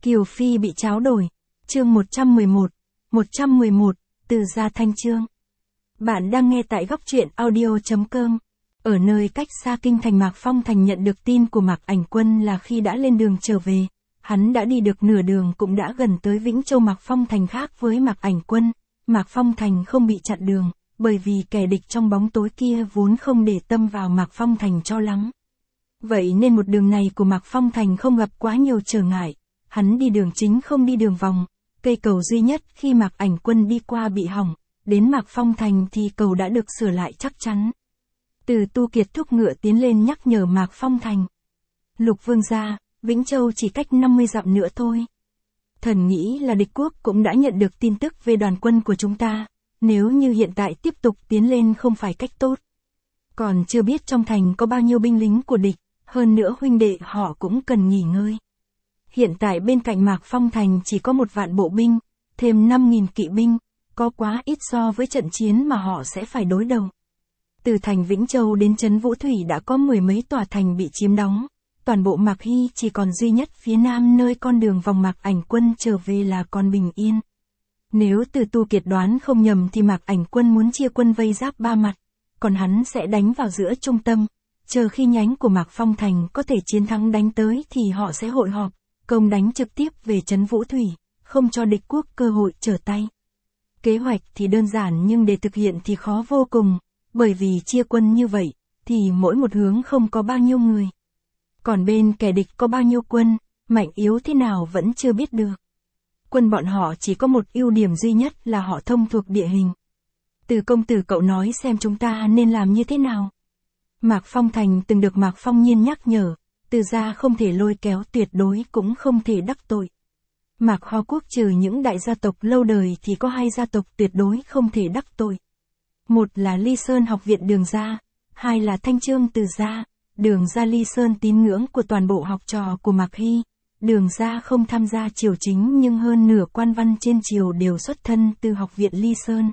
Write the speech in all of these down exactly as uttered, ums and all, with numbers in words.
Kiều Phi bị tráo đổi. Chương một trăm mười một. một trăm mười một, Từ Gia Thanh Chương. Bạn đang nghe tại góc truyện audio chấm com. Ở nơi cách xa kinh thành, Mạc Phong Thành nhận được tin của Mạc Ảnh Quân là khi đã lên đường trở về. Hắn đã đi được nửa đường cũng đã gần tới Vĩnh Châu. Mạc Phong Thành khác với Mạc Ảnh Quân, Mạc Phong Thành không bị chặn đường, bởi vì kẻ địch trong bóng tối kia vốn không để tâm vào Mạc Phong Thành cho lắm. Vậy nên một đường này của Mạc Phong Thành không gặp quá nhiều trở ngại. Hắn đi đường chính không đi đường vòng. Cây cầu duy nhất khi Mạc Ảnh Quân đi qua bị hỏng, đến Mạc Phong Thành thì cầu đã được sửa lại chắc chắn. Từ Tu Kiệt thúc ngựa tiến lên nhắc nhở Mạc Phong Thành. Lục Vương gia, Vĩnh Châu chỉ cách năm mươi dặm nữa thôi. Thần nghĩ là địch quốc cũng đã nhận được tin tức về đoàn quân của chúng ta, nếu như hiện tại tiếp tục tiến lên không phải cách tốt. Còn chưa biết trong thành có bao nhiêu binh lính của địch, hơn nữa huynh đệ họ cũng cần nghỉ ngơi. Hiện tại bên cạnh Mạc Phong Thành chỉ có một vạn bộ binh, thêm năm nghìn kỵ binh, có quá ít so với trận chiến mà họ sẽ phải đối đầu. Từ thành Vĩnh Châu đến trấn Vũ Thủy đã có mười mấy tòa thành bị chiếm đóng, toàn bộ Mạc Hy chỉ còn duy nhất phía nam nơi con đường vòng Mạc Ảnh Quân trở về là còn bình yên. Nếu Từ Tu Kiệt đoán không nhầm thì Mạc Ảnh Quân muốn chia quân vây giáp ba mặt, còn hắn sẽ đánh vào giữa trung tâm, chờ khi nhánh của Mạc Phong Thành có thể chiến thắng đánh tới thì họ sẽ hội họp, công đánh trực tiếp về trấn Vũ Thủy, không cho địch quốc cơ hội trở tay. Kế hoạch thì đơn giản nhưng để thực hiện thì khó vô cùng, bởi vì chia quân như vậy, thì mỗi một hướng không có bao nhiêu người. Còn bên kẻ địch có bao nhiêu quân, mạnh yếu thế nào vẫn chưa biết được. Quân bọn họ chỉ có một ưu điểm duy nhất là họ thông thuộc địa hình. Từ công tử cậu nói xem chúng ta nên làm như thế nào. Mạc Phong Thành từng được Mạc Phong Nhiên nhắc nhở, Từ gia không thể lôi kéo, tuyệt đối cũng không thể đắc tội. Mạc Hoa Quốc trừ những đại gia tộc lâu đời thì có hai gia tộc tuyệt đối không thể đắc tội. Một là Ly Sơn học viện Đường gia, hai là Thanh Chương Từ gia. Đường gia Ly Sơn tín ngưỡng của toàn bộ học trò của Mạc Hy. Đường gia không tham gia triều chính nhưng hơn nửa quan văn trên triều đều xuất thân từ học viện Ly Sơn.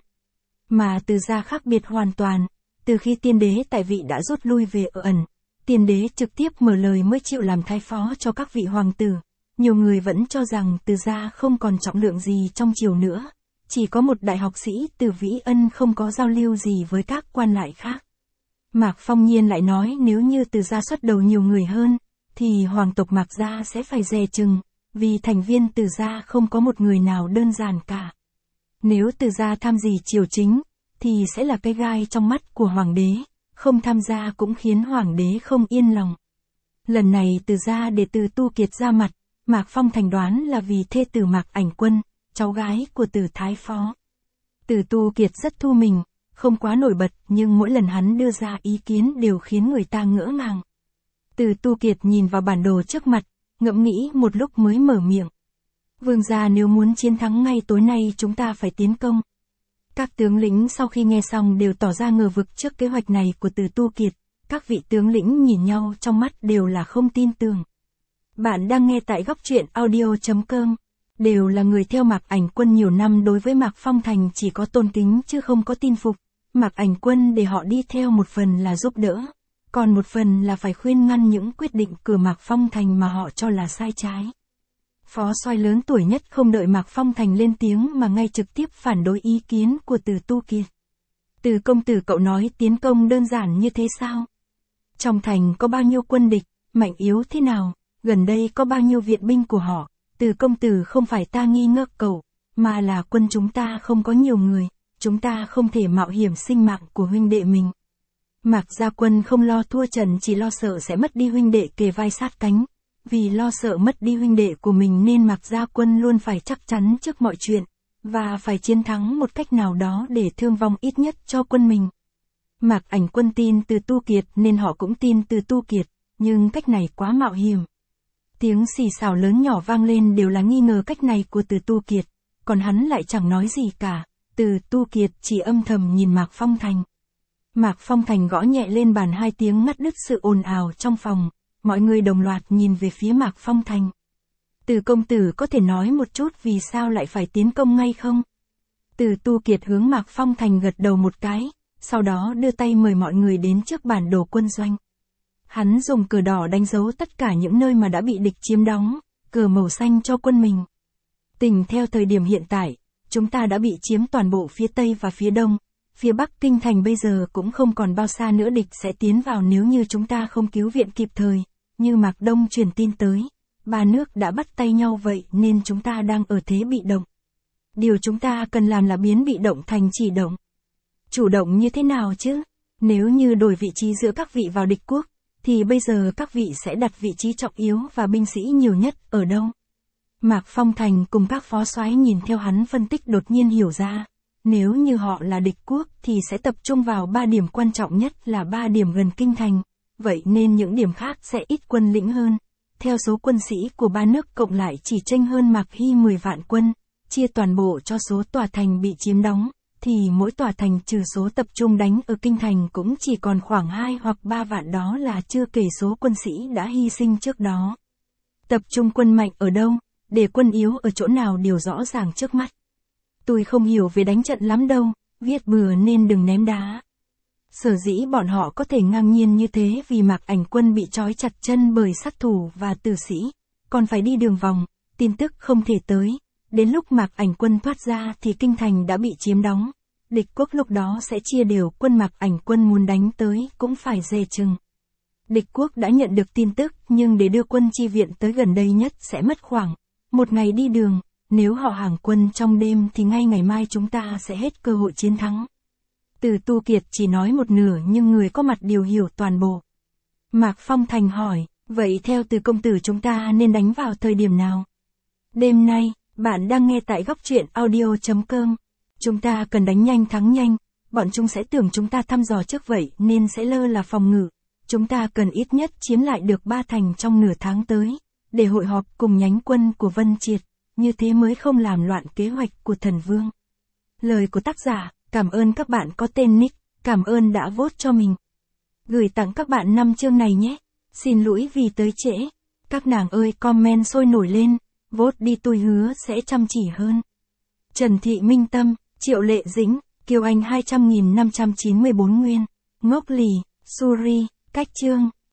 Mà Từ gia khác biệt hoàn toàn, từ khi tiên đế tại vị đã rút lui về ở ẩn, tiên đế trực tiếp mở lời mới chịu làm thái phó cho các vị hoàng tử. Nhiều người vẫn cho rằng Từ gia không còn trọng lượng gì trong triều nữa, chỉ có một đại học sĩ Từ Vĩ Ân không có giao lưu gì với các quan lại khác. Mạc Phong Nhiên lại nói nếu như Từ gia xuất đầu nhiều người hơn, thì hoàng tộc Mạc gia sẽ phải dè chừng, vì thành viên Từ gia không có một người nào đơn giản cả. Nếu Từ gia tham gì triều chính, thì sẽ là cái gai trong mắt của hoàng đế, không tham gia cũng khiến hoàng đế không yên lòng. Lần này Từ gia để Từ Tu Kiệt ra mặt, Mạc Phong Thành đoán là vì thê tử Mạc Ảnh Quân, cháu gái của Từ Thái Phó. Từ Tu Kiệt rất thu mình, không quá nổi bật nhưng mỗi lần hắn đưa ra ý kiến đều khiến người ta ngỡ ngàng. Từ Tu Kiệt nhìn vào bản đồ trước mặt, ngẫm nghĩ một lúc mới mở miệng. Vương gia, nếu muốn chiến thắng ngay tối nay chúng ta phải tiến công. Các tướng lĩnh sau khi nghe xong đều tỏ ra ngờ vực trước kế hoạch này của Từ Tu Kiệt, các vị tướng lĩnh nhìn nhau trong mắt đều là không tin tưởng. Bạn đang nghe tại góc truyện audio chấm com. Đều là người theo Mạc Ảnh Quân nhiều năm, đối với Mạc Phong Thành chỉ có tôn kính chứ không có tin phục. Mạc Ảnh Quân để họ đi theo một phần là giúp đỡ, còn một phần là phải khuyên ngăn những quyết định của Mạc Phong Thành mà họ cho là sai trái. Phó soái lớn tuổi nhất không đợi Mạc Phong Thành lên tiếng mà ngay trực tiếp phản đối ý kiến của Từ Tu Kiệt. Từ công tử cậu nói tiến công đơn giản như thế sao? Trong thành có bao nhiêu quân địch, mạnh yếu thế nào, gần đây có bao nhiêu viện binh của họ? Từ công tử, không phải ta nghi ngờ cậu, mà là quân chúng ta không có nhiều người, chúng ta không thể mạo hiểm sinh mạng của huynh đệ mình. Mạc gia quân không lo thua trận, chỉ lo sợ sẽ mất đi huynh đệ kề vai sát cánh. Vì lo sợ mất đi huynh đệ của mình nên Mạc gia quân luôn phải chắc chắn trước mọi chuyện, và phải chiến thắng một cách nào đó để thương vong ít nhất cho quân mình. Mạc Ảnh Quân tin Từ Tu Kiệt nên họ cũng tin Từ Tu Kiệt, nhưng cách này quá mạo hiểm. Tiếng xì xào lớn nhỏ vang lên đều là nghi ngờ cách này của Từ Tu Kiệt, còn hắn lại chẳng nói gì cả. Từ Tu Kiệt chỉ âm thầm nhìn Mạc Phong Thành. Mạc Phong Thành gõ nhẹ lên bàn hai tiếng ngắt đứt sự ồn ào trong phòng, mọi người đồng loạt nhìn về phía Mạc Phong Thành. Từ công tử có thể nói một chút vì sao lại phải tiến công ngay không? Từ Tu Kiệt hướng Mạc Phong Thành gật đầu một cái, sau đó đưa tay mời mọi người đến trước bản đồ quân doanh. Hắn dùng cờ đỏ đánh dấu tất cả những nơi mà đã bị địch chiếm đóng, cờ màu xanh cho quân mình. Tình theo thời điểm hiện tại, chúng ta đã bị chiếm toàn bộ phía Tây và phía Đông, phía Bắc kinh thành bây giờ cũng không còn bao xa nữa địch sẽ tiến vào nếu như chúng ta không cứu viện kịp thời, như Mạc Đông truyền tin tới. Ba nước đã bắt tay nhau vậy nên chúng ta đang ở thế bị động. Điều chúng ta cần làm là biến bị động thành chỉ động. Chủ động như thế nào chứ? Nếu như đổi vị trí giữa các vị vào địch quốc, thì bây giờ các vị sẽ đặt vị trí trọng yếu và binh sĩ nhiều nhất ở đâu? Mạc Phong Thành cùng các phó soái nhìn theo hắn phân tích đột nhiên hiểu ra. Nếu như họ là địch quốc thì sẽ tập trung vào ba điểm quan trọng nhất là ba điểm gần kinh thành. Vậy nên những điểm khác sẽ ít quân lĩnh hơn. Theo số quân sĩ của ba nước cộng lại chỉ chênh hơn Mạc Hy mười vạn quân, chia toàn bộ cho số tòa thành bị chiếm đóng, thì mỗi tòa thành trừ số tập trung đánh ở kinh thành cũng chỉ còn khoảng hai hoặc ba vạn, đó là chưa kể số quân sĩ đã hy sinh trước đó. Tập trung quân mạnh ở đâu, để quân yếu ở chỗ nào đều rõ ràng trước mắt. Tôi không hiểu về đánh trận lắm đâu, viết bừa nên đừng ném đá. Sở dĩ bọn họ có thể ngang nhiên như thế vì Mạc Ảnh quân bị trói chặt chân bởi sát thủ và tử sĩ, còn phải đi đường vòng, tin tức không thể tới. Đến lúc Mạc Ảnh quân thoát ra thì kinh thành đã bị chiếm đóng. Địch quốc lúc đó sẽ chia đều quân, Mạc Ảnh quân muốn đánh tới cũng phải dè chừng. Địch quốc đã nhận được tin tức nhưng để đưa quân chi viện tới gần đây nhất sẽ mất khoảng một ngày đi đường. Nếu họ hàng quân trong đêm thì ngay ngày mai chúng ta sẽ hết cơ hội chiến thắng. Từ Tu Kiệt chỉ nói một nửa nhưng người có mặt đều hiểu toàn bộ. Mạc Phong Thành hỏi, vậy theo Từ công tử chúng ta nên đánh vào thời điểm nào? Đêm nay, bạn đang nghe tại góc truyện audio chấm com. Chúng ta cần đánh nhanh thắng nhanh, bọn chúng sẽ tưởng chúng ta thăm dò trước vậy nên sẽ lơ là phòng ngự. Chúng ta cần ít nhất chiếm lại được ba thành trong nửa tháng tới, để hội họp cùng nhánh quân của Vân Triệt, như thế mới không làm loạn kế hoạch của thần vương. Lời của tác giả, cảm ơn các bạn có tên nick, cảm ơn đã vote cho mình. Gửi tặng các bạn năm chương này nhé, xin lỗi vì tới trễ. Các nàng ơi comment sôi nổi lên, vote đi tôi hứa sẽ chăm chỉ hơn. Trần Thị Minh Tâm, Triệu Lệ Dĩnh, Kiều Anh hai trăm nghìn năm trăm chín mươi bốn nguyên, Ngốc Lì, Suri, Cách Chương.